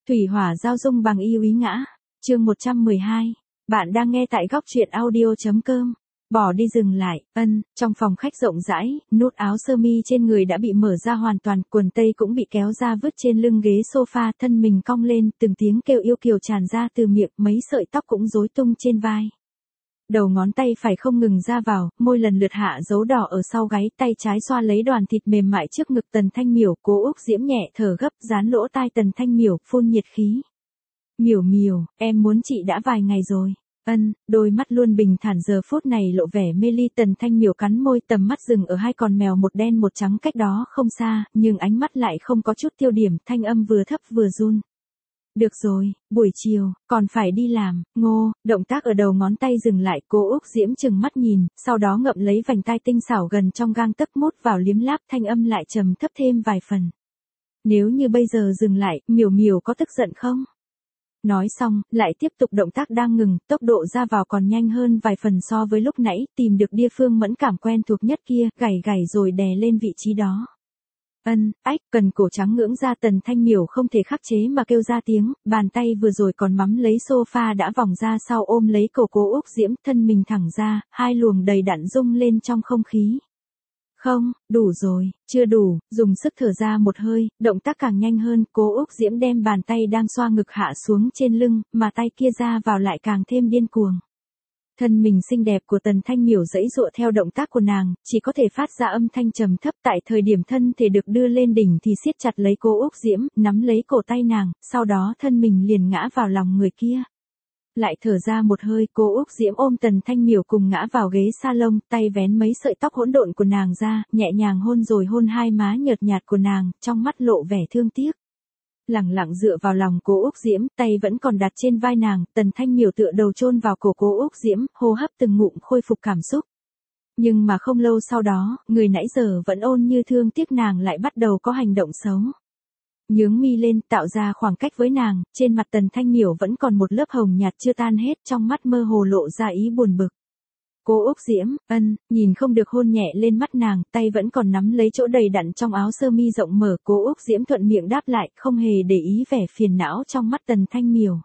Thủy hỏa giao dung bằng yêu ý ngã. Chương 112. Bạn đang nghe tại góc truyện audio.com. Bỏ đi dừng lại, trong phòng khách rộng rãi, nút áo sơ mi trên người đã bị mở ra hoàn toàn, quần tây cũng bị kéo ra vứt trên lưng ghế sofa, thân mình cong lên, từng tiếng kêu yêu kiều tràn ra từ miệng, mấy sợi tóc cũng rối tung trên vai. Đầu ngón tay phải không ngừng ra vào, môi lần lượt hạ dấu đỏ ở sau gáy, tay trái xoa lấy đoàn thịt mềm mại trước ngực Tần Thanh Miểu, Cố Úc Diễm nhẹ thở gấp, dán lỗ tai Tần Thanh Miểu, phun nhiệt khí. Miểu Miểu, em muốn chị đã vài ngày rồi. Đôi mắt luôn bình thản giờ phút này lộ vẻ mê ly. Tần Thanh Miểu cắn môi, tầm mắt dừng ở hai con mèo một đen một trắng cách đó không xa, nhưng ánh mắt lại không có chút tiêu điểm, thanh âm vừa thấp vừa run. Được rồi, buổi chiều, còn phải đi làm, Ngô, động tác ở đầu ngón tay dừng lại, Cố Úc Diễm chừng mắt nhìn, sau đó ngậm lấy vành tai tinh xảo gần trong gang tấc mút vào liếm láp, thanh âm lại trầm thấp thêm vài phần. Nếu như bây giờ dừng lại, Miểu Miểu có tức giận không? Nói xong, lại tiếp tục động tác đang ngừng, tốc độ ra vào còn nhanh hơn vài phần so với lúc nãy, tìm được địa phương mẫn cảm quen thuộc nhất kia, gảy gảy rồi đè lên vị trí đó. Cần cổ trắng ngưỡng ra. Tần Thanh Miểu không thể khắc chế mà kêu ra tiếng, bàn tay vừa rồi còn mắm lấy sofa đã vòng ra sau ôm lấy cổ Cố Úc Diễm, thân mình thẳng ra, hai luồng đầy đặn rung lên trong không khí. Không, đủ rồi, chưa đủ, dùng sức thở ra một hơi, động tác càng nhanh hơn, Cố Úc Diễm đem bàn tay đang xoa ngực hạ xuống trên lưng, mà tay kia ra vào lại càng thêm điên cuồng. Thân mình xinh đẹp của Tần Thanh Miểu giãy giụa theo động tác của nàng, chỉ có thể phát ra âm thanh trầm thấp. Tại thời điểm thân thể được đưa lên đỉnh thì siết chặt lấy Cố Úc Diễm, nắm lấy cổ tay nàng, sau đó thân mình liền ngã vào lòng người kia. Lại thở ra một hơi, Cố Úc Diễm ôm Tần Thanh Miểu cùng ngã vào ghế salon, tay vén mấy sợi tóc hỗn độn của nàng ra, nhẹ nhàng hôn rồi hôn hai má nhợt nhạt của nàng, trong mắt lộ vẻ thương tiếc. Lẳng lặng dựa vào lòng Cố Úc Diễm, tay vẫn còn đặt trên vai nàng, Tần Thanh Miểu tựa đầu chôn vào cổ Cố Úc Diễm, hô hấp từng ngụm khôi phục cảm xúc. Nhưng mà không lâu sau đó, người nãy giờ vẫn ôn như thương tiếc nàng lại bắt đầu có hành động xấu. Nhướng mi lên, tạo ra khoảng cách với nàng, trên mặt Tần Thanh Miểu vẫn còn một lớp hồng nhạt chưa tan hết, trong mắt mơ hồ lộ ra ý buồn bực. Cố Úc Diễm, nhìn không được hôn nhẹ lên mắt nàng, tay vẫn còn nắm lấy chỗ đầy đặn trong áo sơ mi rộng mở, Cố Úc Diễm thuận miệng đáp lại, không hề để ý vẻ phiền não trong mắt Tần Thanh Miểu.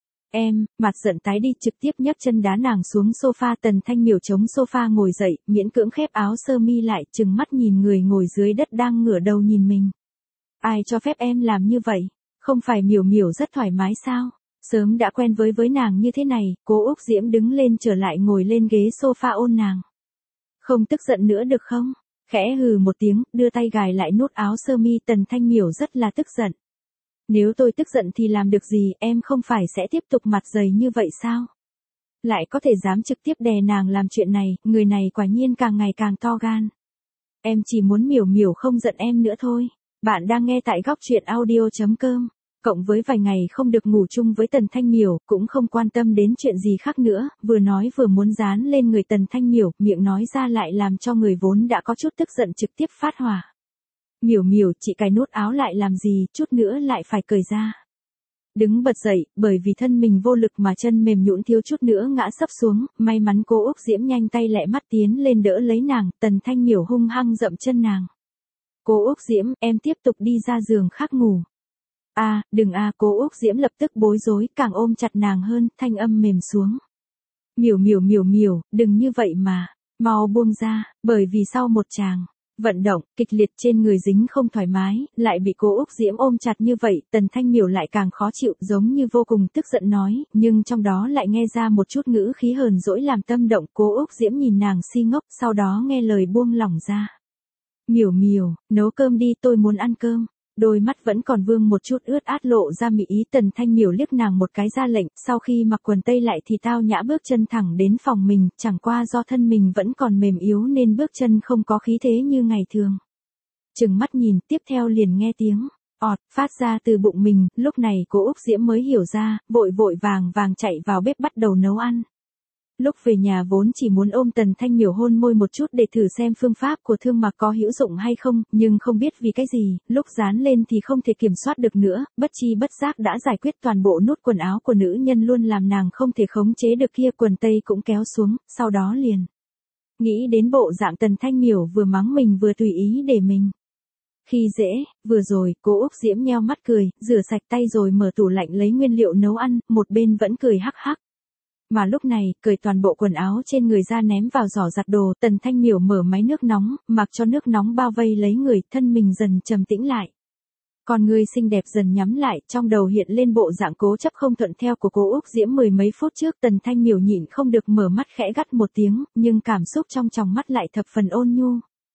Mặt giận tái đi, trực tiếp nhấc chân đá nàng xuống sofa. Tần Thanh Miểu chống sofa ngồi dậy, miễn cưỡng khép áo sơ mi lại, trừng mắt nhìn người ngồi dưới đất đang ngửa đầu nhìn mình. Ai cho phép em làm như vậy? Không phải Miểu Miểu rất thoải mái sao? Sớm đã quen với nàng như thế này. Cố Úc Diễm đứng lên trở lại ngồi lên ghế sofa ôn nàng. Không tức giận nữa được không? Khẽ hừ một tiếng, đưa tay gài lại nút áo sơ mi. Tần Thanh Miểu rất là tức giận. Nếu tôi tức giận thì làm được gì, em không phải sẽ tiếp tục mặt dày như vậy sao? Lại có thể dám trực tiếp đè nàng làm chuyện này, người này quả nhiên càng ngày càng to gan. Em chỉ muốn Miểu Miểu không giận em nữa thôi. Bạn đang nghe tại góc truyện audio.com. Cộng với vài ngày không được ngủ chung với Tần Thanh Miểu, cũng không quan tâm đến chuyện gì khác nữa, vừa nói vừa muốn dán lên người Tần Thanh Miểu, miệng nói ra lại làm cho người vốn đã có chút tức giận trực tiếp phát hỏa. Miểu Miểu, chị cài nút áo lại làm gì, chút nữa lại phải cởi ra. Đứng bật dậy, bởi vì thân mình vô lực mà chân mềm nhũn thiếu chút nữa ngã sấp xuống, may mắn Cố Úc Diễm nhanh tay lẹ mắt tiến lên đỡ lấy nàng, Tần Thanh Miểu hung hăng dậm chân nàng. Cố Úc Diễm, em tiếp tục đi ra giường khác ngủ. Đừng Cố Úc Diễm lập tức bối rối, càng ôm chặt nàng hơn, thanh âm mềm xuống. Miểu, đừng như vậy mà, mau buông ra, bởi vì sau một tràng vận động kịch liệt trên người dính không thoải mái, lại bị Cố Úc Diễm ôm chặt như vậy, Tần Thanh Miểu lại càng khó chịu, giống như vô cùng tức giận nói, nhưng trong đó lại nghe ra một chút ngữ khí hờn dỗi làm tâm động. Cố Úc Diễm nhìn nàng si ngốc, sau đó nghe lời buông lỏng ra. Miểu, nấu cơm đi, tôi muốn ăn cơm. Đôi mắt vẫn còn vương một chút ướt át lộ ra mị ý. Tần Thanh Miểu liếc nàng một cái ra lệnh, sau khi mặc quần tây lại thì tao nhã bước chân thẳng đến phòng mình, chẳng qua do thân mình vẫn còn mềm yếu nên bước chân không có khí thế như ngày thường. Chừng mắt nhìn, tiếp theo liền nghe tiếng phát ra từ bụng mình, lúc này Cố Úc Diễm mới hiểu ra, vội vàng chạy vào bếp bắt đầu nấu ăn. Lúc về nhà vốn chỉ muốn ôm Tần Thanh Miểu hôn môi một chút để thử xem phương pháp của Thương Mặc có hữu dụng hay không, nhưng không biết vì cái gì, lúc dán lên thì không thể kiểm soát được nữa, bất chi bất giác đã giải quyết toàn bộ nút quần áo của nữ nhân luôn làm nàng không thể khống chế được kia, quần tây cũng kéo xuống, sau đó liền nghĩ đến bộ dạng Tần Thanh Miểu vừa mắng mình vừa tùy ý để mình Khi dễ, vừa rồi, cô Úc Diễm nheo mắt cười, rửa sạch tay rồi mở tủ lạnh lấy nguyên liệu nấu ăn, một bên vẫn cười hắc hắc. Mà lúc này, cởi toàn bộ quần áo trên người ra ném vào giỏ giặt đồ, Tần Thanh Miểu mở máy nước nóng, mặc cho nước nóng bao vây lấy người, thân mình dần trầm tĩnh lại. Con người xinh đẹp dần nhắm lại, trong đầu hiện lên bộ dạng cố chấp không thuận theo của cô Úc Diễm mười mấy phút trước. Tần Thanh Miểu nhịn không được mở mắt khẽ gắt một tiếng, nhưng cảm xúc trong tròng mắt lại thập phần ôn nhu.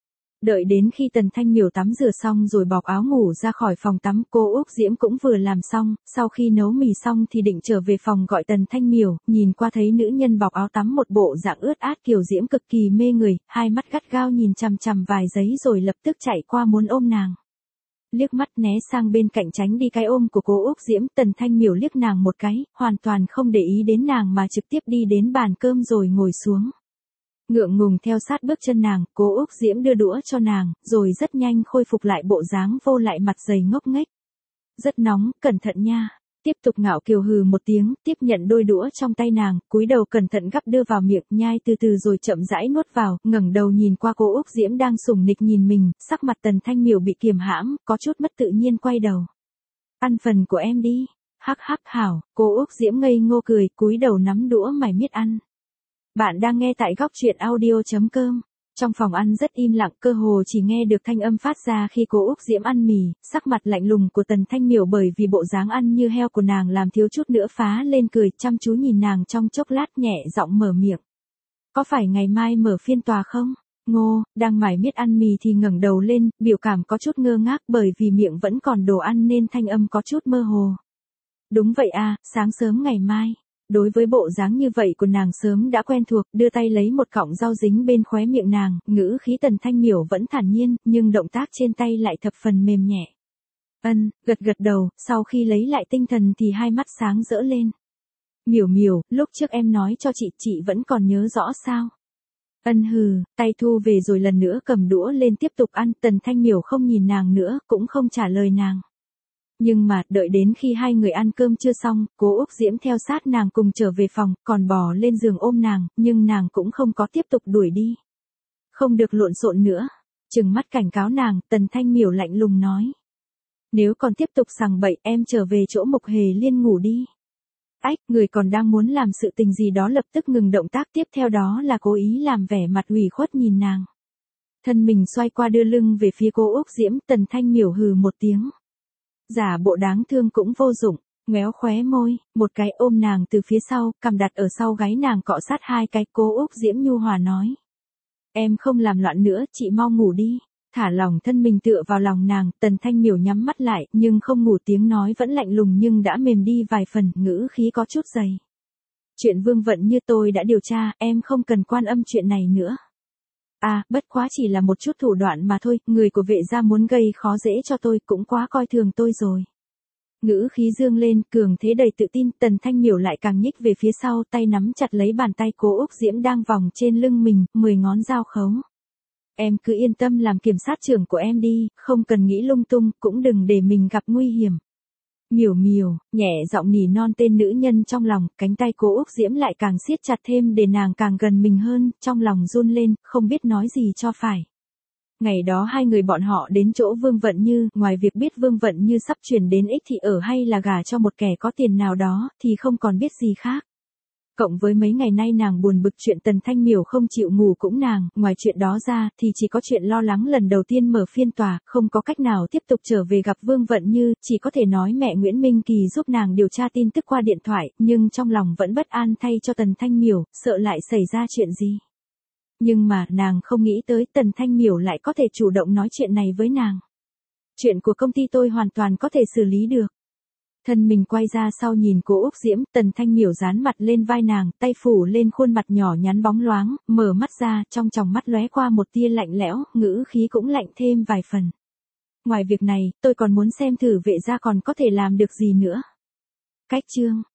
Đợi đến khi Tần Thanh Miểu tắm rửa xong rồi bọc áo ngủ ra khỏi phòng tắm, cô Úc Diễm cũng vừa làm xong, sau khi nấu mì xong thì định trở về phòng gọi Tần Thanh Miểu, nhìn qua thấy nữ nhân bọc áo tắm một bộ dạng ướt át kiều diễm cực kỳ mê người, hai mắt gắt gao nhìn chằm chằm vài giây rồi lập tức chạy qua muốn ôm nàng. Liếc mắt né sang bên cạnh tránh đi cái ôm của cô Úc Diễm, Tần Thanh Miểu liếc nàng một cái, hoàn toàn không để ý đến nàng mà trực tiếp đi đến bàn cơm rồi ngồi xuống. Ngượng ngùng theo sát bước chân nàng, cô Úc Diễm đưa đũa cho nàng, rồi rất nhanh khôi phục lại bộ dáng vô lại mặt dày ngốc nghếch. Rất nóng, cẩn thận nha. Tiếp tục ngạo kiều hừ một tiếng, tiếp nhận đôi đũa trong tay nàng, cúi đầu cẩn thận gắp đưa vào miệng, nhai từ từ rồi chậm rãi nuốt vào, ngẩng đầu nhìn qua cô Úc Diễm đang sủng nịch nhìn mình, sắc mặt Tần Thanh Miểu bị kiềm hãm, có chút mất tự nhiên quay đầu. Ăn phần của em đi. Hắc hắc hảo, cô Úc Diễm ngây ngô cười, cúi đầu nắm đũa mải miết ăn. Bạn đang nghe tại góc truyện audio.com. Trong phòng ăn rất im lặng, cơ hồ chỉ nghe được thanh âm phát ra khi cô Úc Diễm ăn mì, sắc mặt lạnh lùng của Tần Thanh Miểu bởi vì bộ dáng ăn như heo của nàng làm thiếu chút nữa phá lên cười, chăm chú nhìn nàng trong chốc lát nhẹ giọng mở miệng. Có phải ngày mai mở phiên tòa không? Ngô, đang mải miết ăn mì thì ngẩng đầu lên, biểu cảm có chút ngơ ngác bởi vì miệng vẫn còn đồ ăn nên thanh âm có chút mơ hồ. Đúng vậy à, sáng sớm ngày mai. Đối với bộ dáng như vậy của nàng sớm đã quen thuộc, đưa tay lấy một cọng rau dính bên khóe miệng nàng, ngữ khí Tần Thanh Miểu vẫn thản nhiên, nhưng động tác trên tay lại thập phần mềm nhẹ. Gật gật đầu, sau khi lấy lại tinh thần thì hai mắt sáng rỡ lên. Miểu Miểu, lúc trước em nói cho chị vẫn còn nhớ rõ sao? Hừ, tay thu về rồi lần nữa cầm đũa lên tiếp tục ăn, Tần Thanh Miểu không nhìn nàng nữa, cũng không trả lời nàng. Nhưng mà, đợi đến khi hai người ăn cơm chưa xong, cô Úc Diễm theo sát nàng cùng trở về phòng, còn bò lên giường ôm nàng, nhưng nàng cũng không có tiếp tục đuổi đi. Không được lộn xộn nữa. Trừng mắt cảnh cáo nàng, Tần Thanh Miểu lạnh lùng nói. Nếu còn tiếp tục sằng bậy, em trở về chỗ Mục Hề Liên ngủ đi. Ách, người còn đang muốn làm sự tình gì đó lập tức ngừng động tác, tiếp theo đó là cố ý làm vẻ mặt ủy khuất nhìn nàng. Thân mình xoay qua đưa lưng về phía cô Úc Diễm, Tần Thanh Miểu hừ một tiếng. Giả bộ đáng thương cũng vô dụng, ngoéo khóe môi, một cái ôm nàng từ phía sau, cằm đặt ở sau gáy nàng cọ sát hai cái, cô Úc Diễm nhu hòa nói. Em không làm loạn nữa, chị mau ngủ đi. Thả lỏng thân mình tựa vào lòng nàng, Tần Thanh Miểu nhắm mắt lại, nhưng không ngủ, tiếng nói vẫn lạnh lùng nhưng đã mềm đi vài phần, ngữ khí có chút dày. Chuyện Vương Vận Như tôi đã điều tra, em không cần quan âm chuyện này nữa. À, bất quá chỉ là một chút thủ đoạn mà thôi, người của vệ gia muốn gây khó dễ cho tôi cũng quá coi thường tôi rồi. Ngữ khí dương lên, cường thế đầy tự tin, Tần Thanh Miểu lại càng nhích về phía sau, tay nắm chặt lấy bàn tay cô Úc Diễm đang vòng trên lưng mình, 10 ngón dao khấu. Em cứ yên tâm làm kiểm sát trưởng của em đi, không cần nghĩ lung tung, cũng đừng để mình gặp nguy hiểm. Miểu Miểu, nhẹ giọng nỉ non tên nữ nhân trong lòng, cánh tay cô Úc Diễm lại càng siết chặt thêm để nàng càng gần mình hơn, trong lòng run lên, không biết nói gì cho phải. Ngày đó hai người bọn họ đến chỗ Vương Vận Như, ngoài việc biết Vương Vận Như sắp chuyển đến Ích Thị ở hay là gả cho một kẻ có tiền nào đó, thì không còn biết gì khác. Cộng với mấy ngày nay nàng buồn bực chuyện Tần Thanh Miểu không chịu ngủ cũng nàng, ngoài chuyện đó ra thì chỉ có chuyện lo lắng lần đầu tiên mở phiên tòa, không có cách nào tiếp tục trở về gặp Vương Vận Như, chỉ có thể nói mẹ Nguyễn Minh Kỳ giúp nàng điều tra tin tức qua điện thoại, nhưng trong lòng vẫn bất an thay cho Tần Thanh Miểu, sợ lại xảy ra chuyện gì. Nhưng mà nàng không nghĩ tới Tần Thanh Miểu lại có thể chủ động nói chuyện này với nàng. Chuyện của công ty tôi hoàn toàn có thể xử lý được. Thân mình quay ra sau nhìn cô Úc Diễm, Tần Thanh Miểu dán mặt lên vai nàng, tay phủ lên khuôn mặt nhỏ nhắn bóng loáng, mở mắt ra, trong tròng mắt lóe qua một tia lạnh lẽo, ngữ khí cũng lạnh thêm vài phần. Ngoài việc này, tôi còn muốn xem thử vệ gia còn có thể làm được gì nữa. Cách chương